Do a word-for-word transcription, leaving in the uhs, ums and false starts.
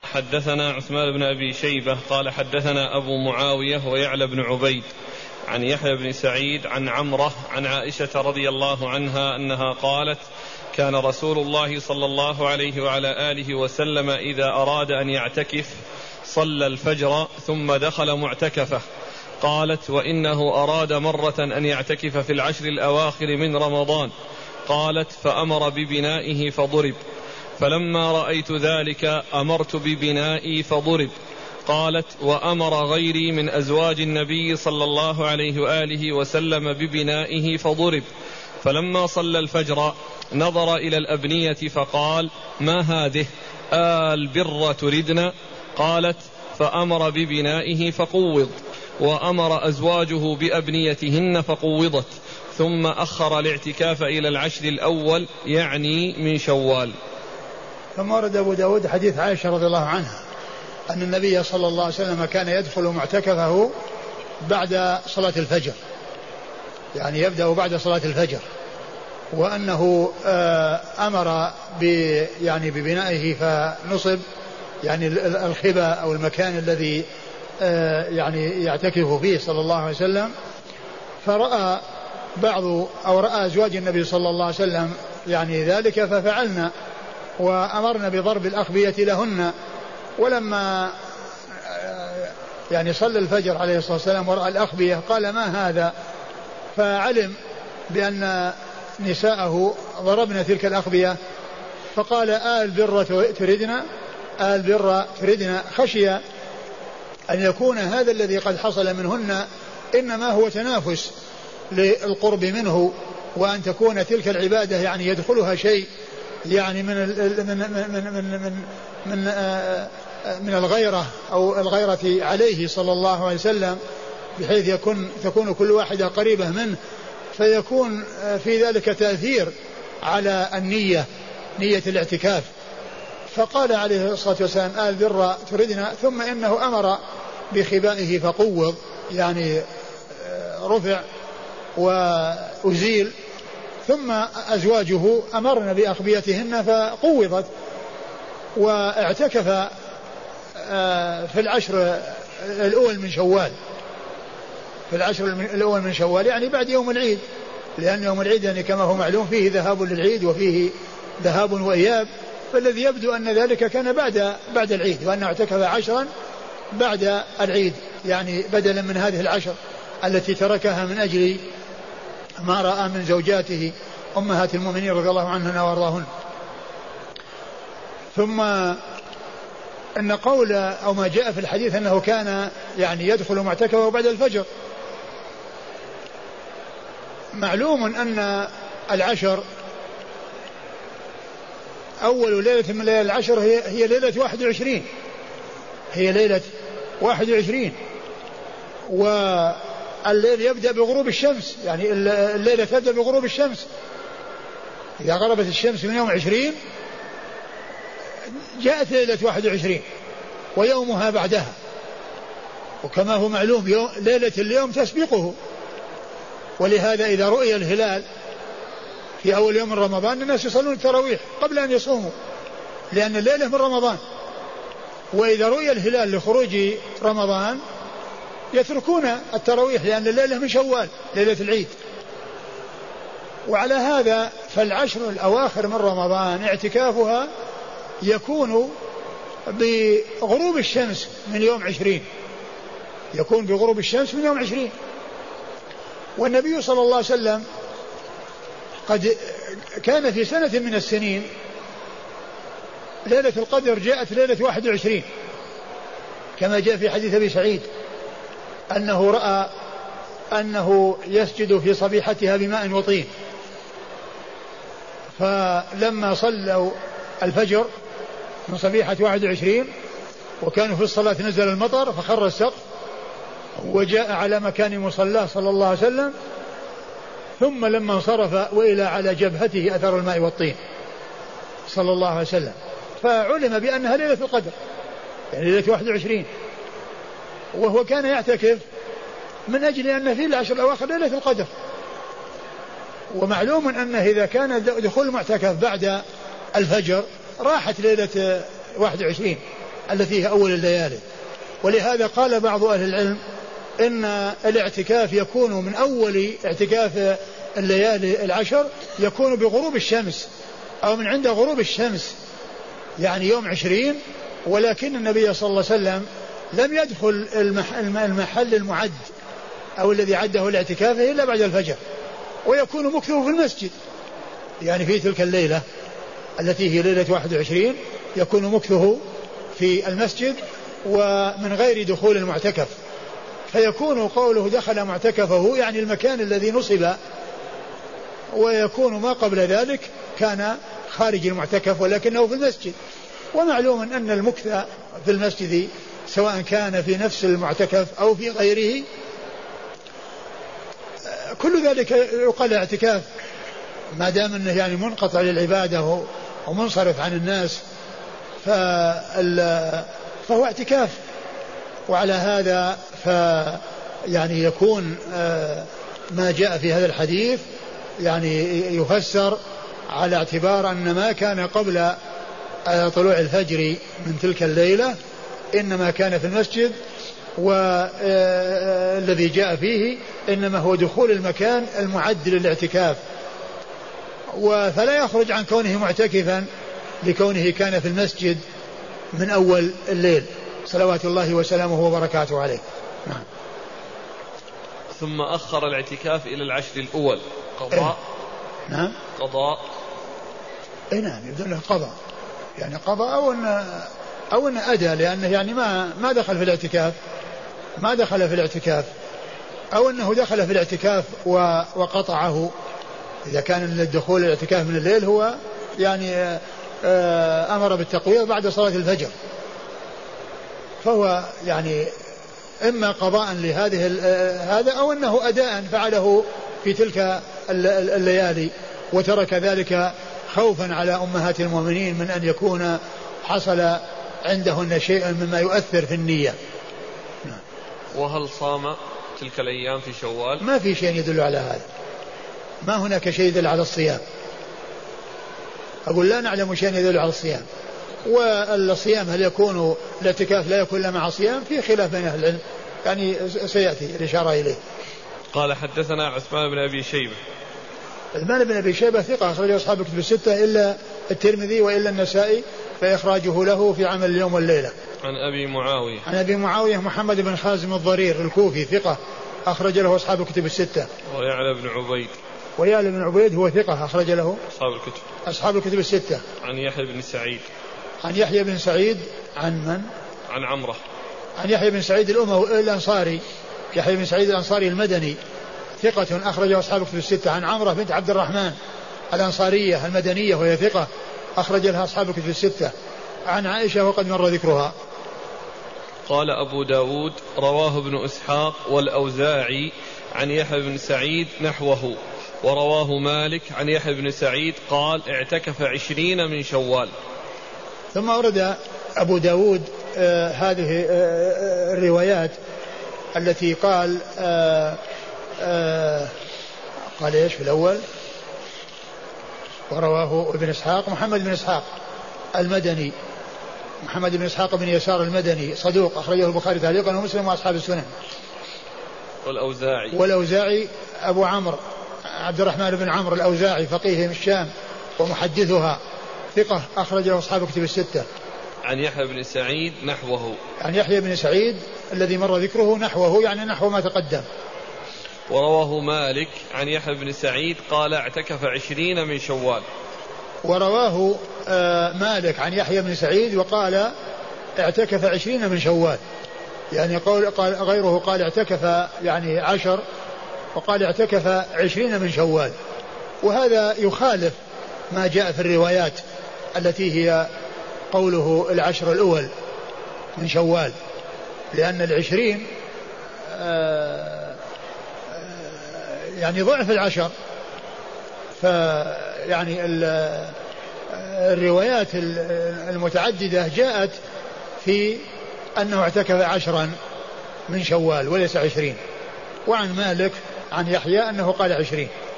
حدثنا عثمان بن أبي شيبة قال حدثنا أبو معاوية ويعلى بن عبيد عن يحيى بن سعيد عن عمرة عن عائشة رضي الله عنها أنها قالت كان رسول الله صلى الله عليه وعلى آله وسلم إذا أراد أن يعتكف صلى الفجر ثم دخل معتكفه. قالت وإنه أراد مرة أن يعتكف في العشر الأواخر من رمضان. قالت فأمر ببنائه فضرب، فلما رأيت ذلك أمرت ببنائي فضرب. قالت وأمر غيري من أزواج النبي صلى الله عليه وآله وسلم ببنائه فضرب، فلما صلى الفجر نظر إلى الأبنية فقال ما هذه آل بر تردن؟ قالت فأمر ببنائه فقوض، وأمر أزواجه بأبنيتهن فقوضت، ثم أخر الاعتكاف إلى العشر الأول يعني من شوال. ثم ورد أبو داود حديث عائشة رضي الله عنها أن النبي صلى الله عليه وسلم كان يدخل معتكفه بعد صلاة الفجر، يعني يبدأ بعد صلاة الفجر، وأنه أمر يعني ببنائه فنصب يعني الخبا أو المكان الذي يعني يعتكف فيه صلى الله عليه وسلم. فرأى بعض أو رأى أزواج النبي صلى الله عليه وسلم يعني ذلك ففعلنا وأمرنا بضرب الأخبية لهن. ولما يعني صلى الفجر عليه الصلاة والسلام ورأى الأخبية قال ما هذا؟ فعلم بأن نساءه ضربن تلك الأخبية، فقال آل بر تردنا آل بر تردنا، خشي أن يكون هذا الذي قد حصل منهن إنما هو تنافس للقرب منه، وأن تكون تلك العبادة يعني يدخلها شيء يعني من من من من من, من, من الغيرة أو الغيرة عليه صلى الله عليه وسلم، بحيث يكون تكون كل واحدة قريبة منه، فيكون في ذلك تأثير على النية، نية الاعتكاف. فقال عليه الصلاة والسلام آل بر تردنا، ثم إنه أمر بخبائه فقوض، يعني رفع وأزيل، ثم أزواجه أمرنا بأخبيتهن فقوضت، واعتكف في العشر الأول من شوال، في العشر الأول من شوال يعني بعد يوم العيد، لأن يوم العيد يعني كما هو معلوم فيه ذهاب للعيد وفيه ذهاب وإياب، فالذي يبدو أن ذلك كان بعد بعد العيد، وأنه اعتكف عشرا بعد العيد، يعني بدلا من هذه العشر التي تركها من أجل ما رأى من زوجاته أمهات المؤمنين رضي الله عنهن وارضاهن. ثم أن قول أو ما جاء في الحديث أنه كان يعني يدخل معتكفه بعد الفجر، معلوم أن العشر أول ليلة من ليلة العشر هي, هي ليلة واحد وعشرين، هي ليلة واحد وعشرين، والليل يبدأ بغروب الشمس، يعني الليلة تبدأ بغروب الشمس، إذا غربت الشمس من يوم عشرين جاءت ليلة واحد وعشرين ويومها بعدها، وكما هو معلوم يوم ليلة اليوم تسبقه، ولهذا إذا رؤي الهلال في أول يوم من رمضان الناس يصلون التراويح قبل أن يصوموا، لأن الليلة من رمضان، وإذا رؤي الهلال لخروج رمضان يتركون التراويح لأن الليلة من شوال ليلة العيد. وعلى هذا فالعشر الأواخر من رمضان اعتكافها يكون بغروب الشمس من يوم عشرين، يكون بغروب الشمس من يوم عشرين. والنبي صلى الله عليه وسلم قد كان في سنة من السنين ليلة القدر جاءت ليلة واحد وعشرين، كما جاء في حديث أبي سعيد أنه رأى أنه يسجد في صبيحتها بماء وطين، فلما صلوا الفجر من صبيحة واحد وعشرين وكانوا في الصلاة نزل المطر فخر السقف وجاء على مكان مصلاه صلى الله عليه وسلم، ثم لما انصرف وإلى على جبهته أثر الماء والطين صلى الله عليه وسلم، فعلم بأنها ليلة القدر يعني ليلة واحد وعشرين، وهو كان يعتكف من أجل أن في العشر الأواخر ليلة القدر. ومعلوم أنه إذا كان دخول المعتكف بعد الفجر راحت ليلة واحد وعشرين، التي هي أول الليالي. ولهذا قال بعض أهل العلم إن الاعتكاف يكون من أول اعتكاف الليالي العشر يكون بغروب الشمس أو من عند غروب الشمس، يعني يوم عشرين. ولكن النبي صلى الله عليه وسلم لم يدخل المحل المعد أو الذي عده الاعتكاف إلا بعد الفجر، ويكون مكثه في المسجد، يعني في تلك الليلة التي هي ليلة واحد وعشرين يكون مكثه في المسجد ومن غير دخول المعتكف. فيكون قوله دخل معتكفه يعني المكان الذي نصب، ويكون ما قبل ذلك كان خارج المعتكف ولكنه في المسجد. ومعلوم أن المكث في المسجد سواء كان في نفس المعتكف أو في غيره كل ذلك يقال اعتكاف، ما دام أنه يعني منقطع للعبادة ومنصرف عن الناس فهو اعتكاف. وعلى هذا ف يعني يكون ما جاء في هذا الحديث يعني يفسر على اعتبار أن ما كان قبل طلوع الفجر من تلك الليلة إنما كان في المسجد، والذي جاء فيه إنما هو دخول المكان المعد للاعتكاف، فلا يخرج عن كونه معتكفا لكونه كان في المسجد من أول الليل صلوات الله وسلامه وبركاته عليه. نعم. ثم أخر الاعتكاف إلى العشر الأول قضاء. إيه؟ نعم قضاء. اي نعم يبدو له قضاء، يعني قضاء أو أن أو أن أدى، لأنه يعني ما ما دخل في الاعتكاف ما دخل في الاعتكاف أو أنه دخل في الاعتكاف وقطعه. إذا كان الدخول الاعتكاف من الليل هو يعني أمر بالتقوية بعد صلاة الفجر، فهو يعني إما قضاء لهذه هذا أو أنه أداء فعله في تلك الليالي وترك ذلك خوفا على أمهات المؤمنين من أن يكون حصل عندهن شيء مما يؤثر في النية. وهل صام تلك الأيام في شوال؟ ما في شيء يدل على هذا، ما هناك شيء يدل على الصيام. أقول لا نعلم شيء يدل على الصيام. والصيام هل يكون الاعتكاف لا يكون إلا مع صيام؟ في خلاف بين أهل العلم، يعني سيأتي الإشارة إليه. قال حدثنا عثمان بن أبي شيبة. عثمان بن أبي شيبة ثقة أخرجه أصحاب الكتب الستة إلا الترمذي وإلا النسائي فإخراجه له في عمل اليوم والليلة. عن أبي معاوية. عن أبي معاوية محمد بن خازم الضرير الكوفي ثقة أخرج له أصحاب الكتب الستة. ويعلى بن عبيد. ويعلى بن عبيد هو ثقة أخرج له أصحاب الكتب أصحاب الكتب الستة. عن يحيى بن سعيد. عن يحيى بن سعيد عن من؟ عن عمرة. عن يحيى بن سعيد الأموي الأنصاري، يحيى بن سعيد الأنصاري المدني ثقة أخرجه أصحاب الكتب الستة. عن عمرة بنت عبد الرحمن الأنصارية المدنية وهي ثقة أخرج لها أصحاب الكتب الستة. عن عائشة وقد مر ذكرها. قال أبو داود رواه ابن إسحاق والأوزاعي عن يحيى بن سعيد نحوه، ورواه مالك عن يحيى بن سعيد قال اعتكف عشرين من شوال. ثم أورد أبو داود آه هذه آه الروايات التي قال آه آه قال إيش في الأول؟ ورواه ابن إسحاق محمد بن إسحاق المدني، محمد بن إسحاق بن يسار المدني صدوق أخرجه البخاري تعليقا ومسلم وأصحاب السنن. والأوزاعي. والأوزاعي أبو عمرو عبد الرحمن بن عمرو الأوزاعي فقيه من الشام ومحدثها ثقة أخرجه أصحاب الكتب الستة. عن يحيى بن سعيد نحوه. عن يحيى بن سعيد الذي مر ذكره نحوه يعني نحو ما تقدم. ورواه مالك عن يحيى بن سعيد قال اعتكف عشرين من شوال. ورواه آه مالك عن يحيى بن سعيد وقال اعتكف عشرين من شوال، يعني قول قال غيره قال اعتكف يعني عشر وقال اعتكف عشرين من شوال. وهذا يخالف ما جاء في الروايات التي هي قوله العشر الأول من شوال، لأن العشرين آه يعني ضعف العشر. فيعني الروايات المتعددة جاءت في أنه اعتكف عشرا من شوال وليس عشرين. وعن مالك عن يحيى أنه قال عشرين.